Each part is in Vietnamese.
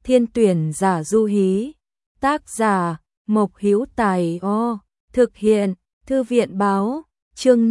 Thiên tuyển giả du hí. Tác giả Mộc Hữu Tài. Thực hiện Thư viện báo. Chương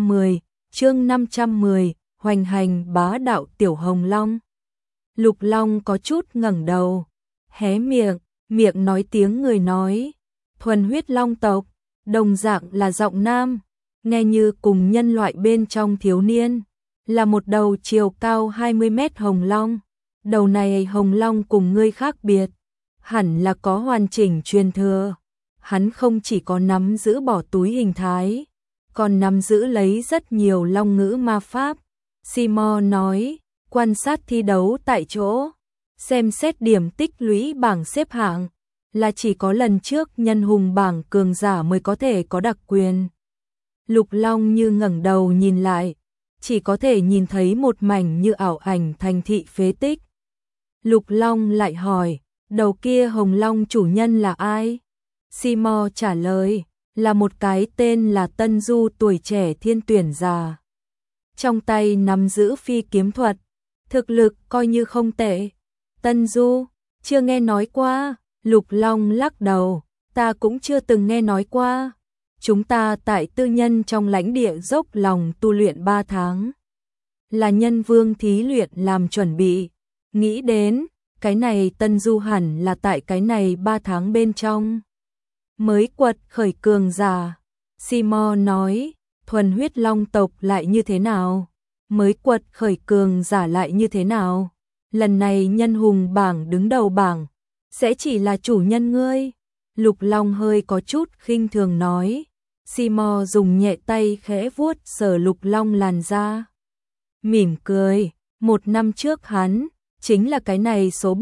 510, hoành hành bá đạo Tiểu Hồng Long. Lục Long có chút ngẩng đầu, hé miệng nói tiếng người nói, thuần huyết long tộc, đồng dạng là giọng nam, nghe như cùng nhân loại bên trong thiếu niên, là một đầu chiều cao 20 mét hồng long. Đầu này hồng long cùng ngươi khác biệt, hẳn là có hoàn chỉnh truyền thừa. Hắn không chỉ có nắm giữ bỏ túi hình thái, còn nắm giữ lấy rất nhiều long ngữ ma pháp. Seymour nói, quan sát thi đấu tại chỗ, xem xét điểm tích lũy bảng xếp hạng, là chỉ có lần trước nhân hùng bảng cường giả mới có thể có đặc quyền. Lục Long như ngẩng đầu nhìn lại, chỉ có thể nhìn thấy một mảnh như ảo ảnh thành thị phế tích. Lục Long lại hỏi, đầu kia hồng long chủ nhân là ai? Seymour trả lời, là một cái tên là Tân Du tuổi trẻ thiên tuyển giả. Trong tay nắm giữ phi kiếm thuật, thực lực coi như không tệ. Tân Du, chưa nghe nói qua. Lục Long lắc đầu, ta cũng chưa từng nghe nói qua. Chúng ta tại tư nhân trong lãnh địa dốc lòng tu luyện 3 tháng. Là nhân vương thí luyện làm chuẩn bị. Nghĩ đến, cái này Tân Du hẳn là tại cái này 3 tháng bên trong mới quật khởi cường giả. Seymour nói, thuần huyết long tộc lại như thế nào? Mới quật khởi cường giả lại như thế nào? Lần này nhân hùng bảng đứng đầu bảng, sẽ chỉ là chủ nhân ngươi. Lục Long hơi có chút khinh thường nói. Seymour dùng nhẹ tay khẽ vuốt sờ Lục Long làn da, mỉm cười, 1 năm trước hắn chính là cái này số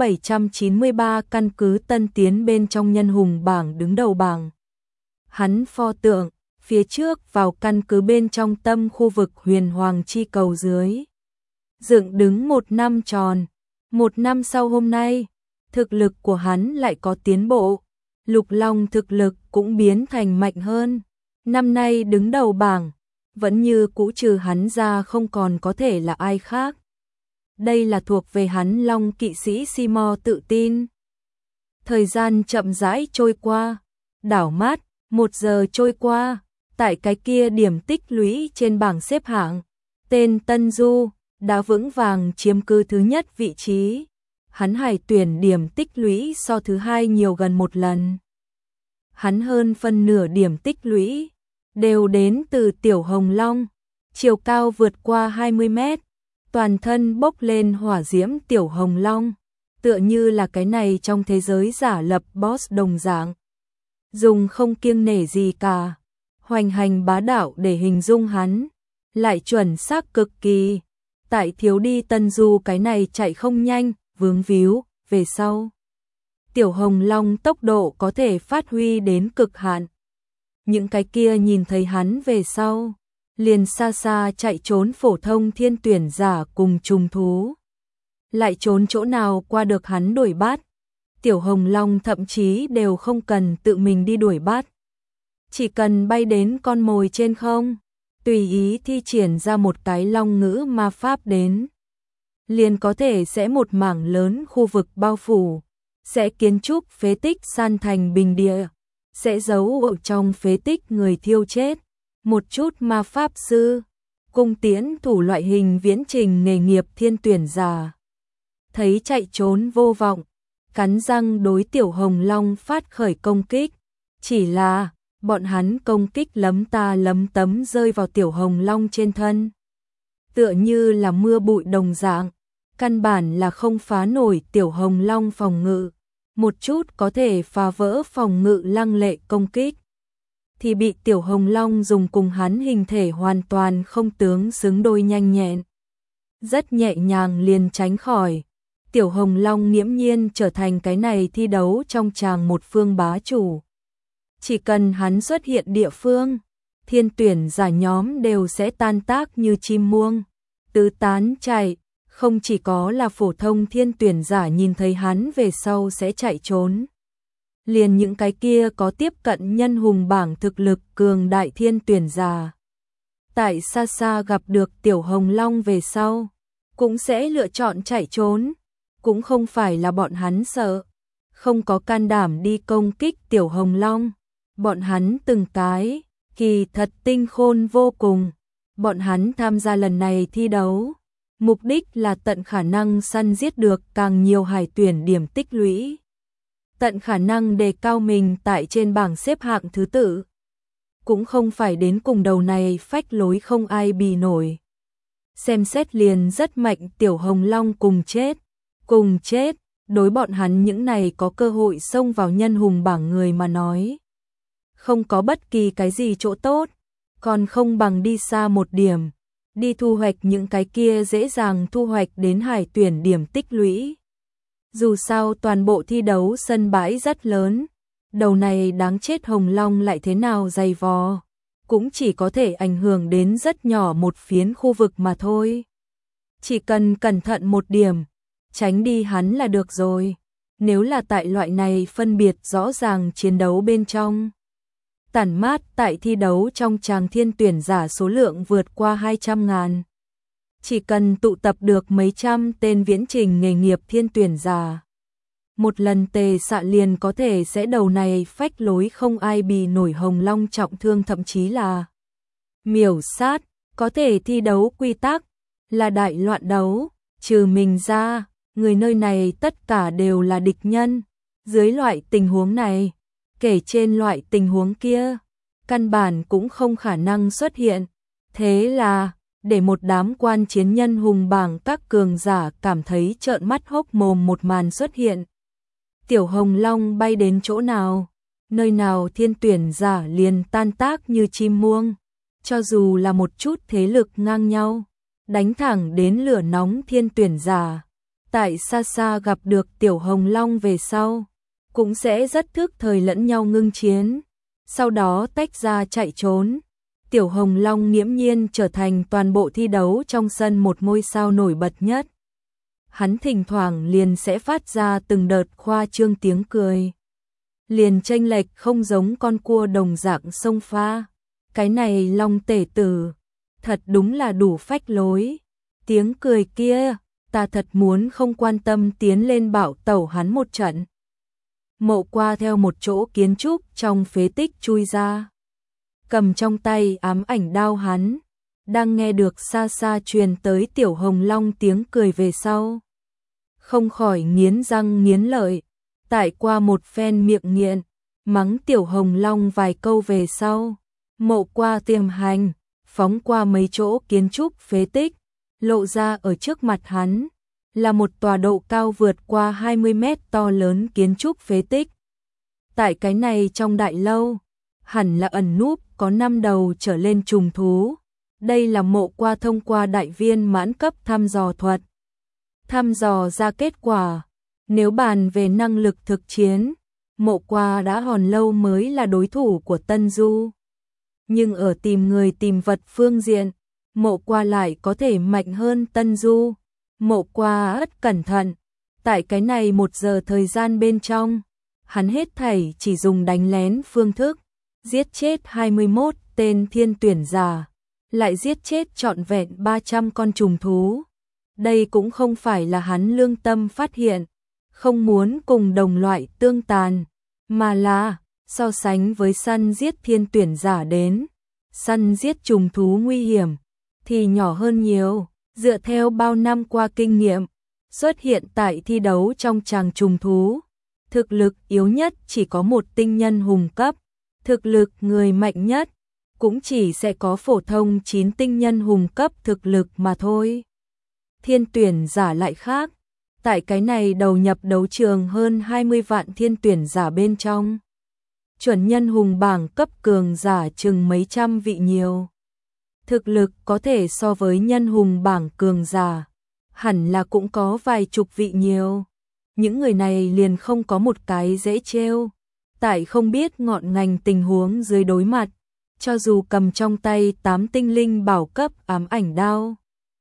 793 căn cứ tân tiến bên trong nhân hùng bảng đứng đầu bảng. Hắn pho tượng, phía trước vào căn cứ bên trong tâm khu vực huyền hoàng chi cầu dưới. Dựng đứng 1 năm tròn. 1 năm sau hôm nay, thực lực của hắn lại có tiến bộ. Lục Long thực lực cũng biến thành mạnh hơn. Năm nay đứng đầu bảng, vẫn như cũ trừ hắn ra không còn có thể là ai khác. Đây là thuộc về hắn Long kỵ sĩ Seymour tự tin. Thời gian chậm rãi trôi qua, đảo mắt, 1 giờ trôi qua, tại cái kia điểm tích lũy trên bảng xếp hạng, tên Tân Du đã vững vàng chiếm cứ thứ nhất vị trí. Hắn hải tuyển điểm tích lũy so thứ hai nhiều gần 1 lần. Hắn hơn phân nửa điểm tích lũy đều đến từ Tiểu Hồng Long, chiều cao vượt qua 20 mét, toàn thân bốc lên hỏa diễm Tiểu Hồng Long, tựa như là cái này trong thế giới giả lập boss đồng dạng. Dùng không kiêng nể gì cả, hoành hành bá đạo để hình dung hắn, lại chuẩn xác cực kỳ. Tại thiếu đi Tân Du cái này chạy không nhanh, vướng víu, về sau Tiểu Hồng Long tốc độ có thể phát huy đến cực hạn. Những cái kia nhìn thấy hắn về sau, liền xa xa chạy trốn phổ thông thiên tuyển giả cùng trùng thú. Lại trốn chỗ nào qua được hắn đuổi bắt. Tiểu Hồng Long thậm chí đều không cần tự mình đi đuổi bắt. Chỉ cần bay đến con mồi trên không, tùy ý thi triển ra một cái long ngữ ma pháp đến, liền có thể sẽ một mảng lớn khu vực bao phủ, sẽ kiến trúc phế tích san thành bình địa, sẽ giấu ở trong phế tích người thiêu chết. Một chút ma pháp sư, cung tiễn thủ loại hình viễn trình nghề nghiệp thiên tuyển giả, thấy chạy trốn vô vọng, cắn răng đối Tiểu Hồng Long phát khởi công kích. Chỉ là bọn hắn công kích lấm ta lấm tấm rơi vào Tiểu Hồng Long trên thân, tựa như là mưa bụi đồng dạng, căn bản là không phá nổi Tiểu Hồng Long phòng ngự. Một chút có thể phá vỡ phòng ngự lăng lệ công kích, thì bị Tiểu Hồng Long dùng cùng hắn hình thể hoàn toàn không tướng xứng đôi nhanh nhẹn, rất nhẹ nhàng liền tránh khỏi. Tiểu Hồng Long nghiễm nhiên trở thành cái này thi đấu trong tràng một phương bá chủ. Chỉ cần hắn xuất hiện địa phương, thiên tuyển giả nhóm đều sẽ tan tác như chim muông, tứ tán chạy. Không chỉ có là phổ thông thiên tuyển giả nhìn thấy hắn về sau sẽ chạy trốn, liền những cái kia có tiếp cận nhân hùng bảng thực lực cường đại thiên tuyển giả, tại xa xa gặp được Tiểu Hồng Long về sau, cũng sẽ lựa chọn chạy trốn. cũng không phải là bọn hắn sợ, không có can đảm đi công kích Tiểu Hồng Long. Bọn hắn từng cái, kỳ thật tinh khôn vô cùng. Bọn hắn tham gia lần này thi đấu, mục đích là tận khả năng săn giết được càng nhiều hải tuyển điểm tích lũy. Tận khả năng đề cao mình tại trên bảng xếp hạng thứ tự. Cũng không phải đến cùng đầu này phách lối không ai bì nổi. Xem xét liền rất mạnh Tiểu Hồng Long cùng chết, đối bọn hắn những này có cơ hội xông vào nhân hùng bảng người mà nói. Không có bất kỳ cái gì chỗ tốt, còn không bằng đi xa một điểm, đi thu hoạch những cái kia dễ dàng thu hoạch đến hải tuyển điểm tích lũy. Dù sao toàn bộ thi đấu sân bãi rất lớn, đầu này đáng chết Hồng Long lại thế nào dày vò, cũng chỉ có thể ảnh hưởng đến rất nhỏ một phiến khu vực mà thôi. Chỉ cần cẩn thận một điểm, tránh đi hắn là được rồi. Nếu là tại loại này phân biệt rõ ràng chiến đấu bên trong, tản mát tại thi đấu trong tràng thiên tuyển giả số lượng vượt qua 200.000. Chỉ cần tụ tập được mấy trăm tên viễn trình nghề nghiệp thiên tuyển giả, một lần tề xạ liền có thể sẽ đầu này phách lối không ai bì nổi Hồng Long trọng thương, thậm chí là miểu sát. Có thể thi đấu quy tắc là đại loạn đấu, trừ mình ra, người nơi này tất cả đều là địch nhân. Dưới loại tình huống này, kể trên loại tình huống kia, căn bản cũng không khả năng xuất hiện. Thế là, để một đám quan chiến nhân hùng bảng các cường giả cảm thấy trợn mắt hốc mồm một màn xuất hiện. Tiểu Hồng Long bay đến chỗ nào, nơi nào thiên tuyển giả liền tan tác như chim muông. Cho dù là một chút thế lực ngang nhau, đánh thẳng đến lửa nóng thiên tuyển giả, tại xa xa gặp được Tiểu Hồng Long về sau, cũng sẽ rất thức thời lẫn nhau ngưng chiến, sau đó tách ra chạy trốn. Tiểu Hồng Long nghiễm nhiên trở thành toàn bộ thi đấu trong sân một ngôi sao nổi bật nhất. Hắn thỉnh thoảng liền sẽ phát ra từng đợt khoa trương tiếng cười, liền chênh lệch không giống con cua đồng dạng sông pha. Cái này Long tể tử, thật đúng là đủ phách lối. Tiếng cười kia, ta thật muốn không quan tâm tiến lên bạo tẩu hắn một trận. Mộ Qua theo một chỗ kiến trúc trong phế tích chui ra, cầm trong tay ám ảnh đao. Hắn đang nghe được xa xa truyền tới Tiểu Hồng Long tiếng cười về sau, không khỏi nghiến răng nghiến lợi. Tại qua một phen miệng nghiện, mắng Tiểu Hồng Long vài câu về sau, Mộ Qua tiềm hành, phóng qua mấy chỗ kiến trúc phế tích, lộ ra ở trước mặt hắn là một tòa độ cao vượt qua 20 mét to lớn kiến trúc phế tích. Tại cái này trong đại lâu, hẳn là ẩn núp có 5 đầu trở lên trùng thú. Đây là Mộ Qua thông qua đại viên mãn cấp thăm dò thuật thăm dò ra kết quả. Nếu bàn về năng lực thực chiến, Mộ Qua đã hòn lâu mới là đối thủ của Tân Du. Nhưng ở tìm người tìm vật phương diện, Mộ Qua lại có thể mạnh hơn Tân Du. Mộ Qua rất cẩn thận, tại cái này 1 giờ thời gian bên trong, hắn hết thảy chỉ dùng đánh lén phương thức, giết chết 21 tên thiên tuyển giả, lại giết chết trọn vẹn 300 con trùng thú. Đây cũng không phải là hắn lương tâm phát hiện, không muốn cùng đồng loại tương tàn, mà là so sánh với săn giết thiên tuyển giả đến, săn giết trùng thú nguy hiểm thì nhỏ hơn nhiều. Dựa theo bao năm qua kinh nghiệm, xuất hiện tại thi đấu trong tràng trùng thú, thực lực yếu nhất chỉ có một tinh nhân hùng cấp, thực lực người mạnh nhất cũng chỉ sẽ có phổ thông 9 tinh nhân hùng cấp thực lực mà thôi. Thiên tuyển giả lại khác, tại cái này đầu nhập đấu trường hơn 20 vạn thiên tuyển giả bên trong, chuẩn nhân hùng bảng cấp cường giả chừng mấy trăm vị nhiều. Thực lực có thể so với nhân hùng bảng cường giả, hẳn là cũng có vài chục vị nhiều. Những người này liền không có một cái dễ trêu. Tại không biết ngọn ngành tình huống dưới đối mặt, cho dù cầm trong tay 8 tinh linh bảo cấp ám ảnh đao,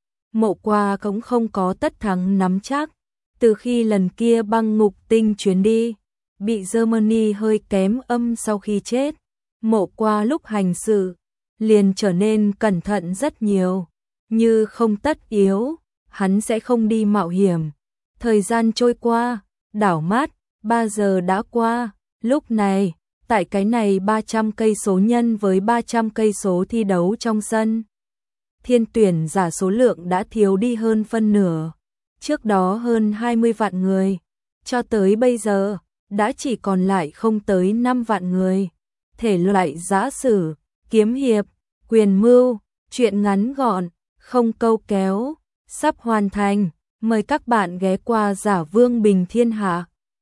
Mộ Qua cũng không có tất thắng nắm chắc. Từ khi lần kia băng ngục tinh chuyến đi, bị Germany hơi kém âm sau khi chết, Mộ Qua lúc hành sự liền trở nên cẩn thận rất nhiều. Như không tất yếu, hắn sẽ không đi mạo hiểm. Thời gian trôi qua, đảo mắt, 3 giờ đã qua, lúc này, tại cái này 300 cây số nhân với 300 cây số thi đấu trong sân. Thiên tuyển giả số lượng đã thiếu đi hơn phân nửa, trước đó hơn 20 vạn người, cho tới bây giờ, đã chỉ còn lại không tới 5 vạn người. Thể loại giã sử, kiếm hiệp, quyền mưu, truyện ngắn gọn, không câu kéo, sắp hoàn thành, mời các bạn ghé qua Giả Vương Bình Thiên Hạ.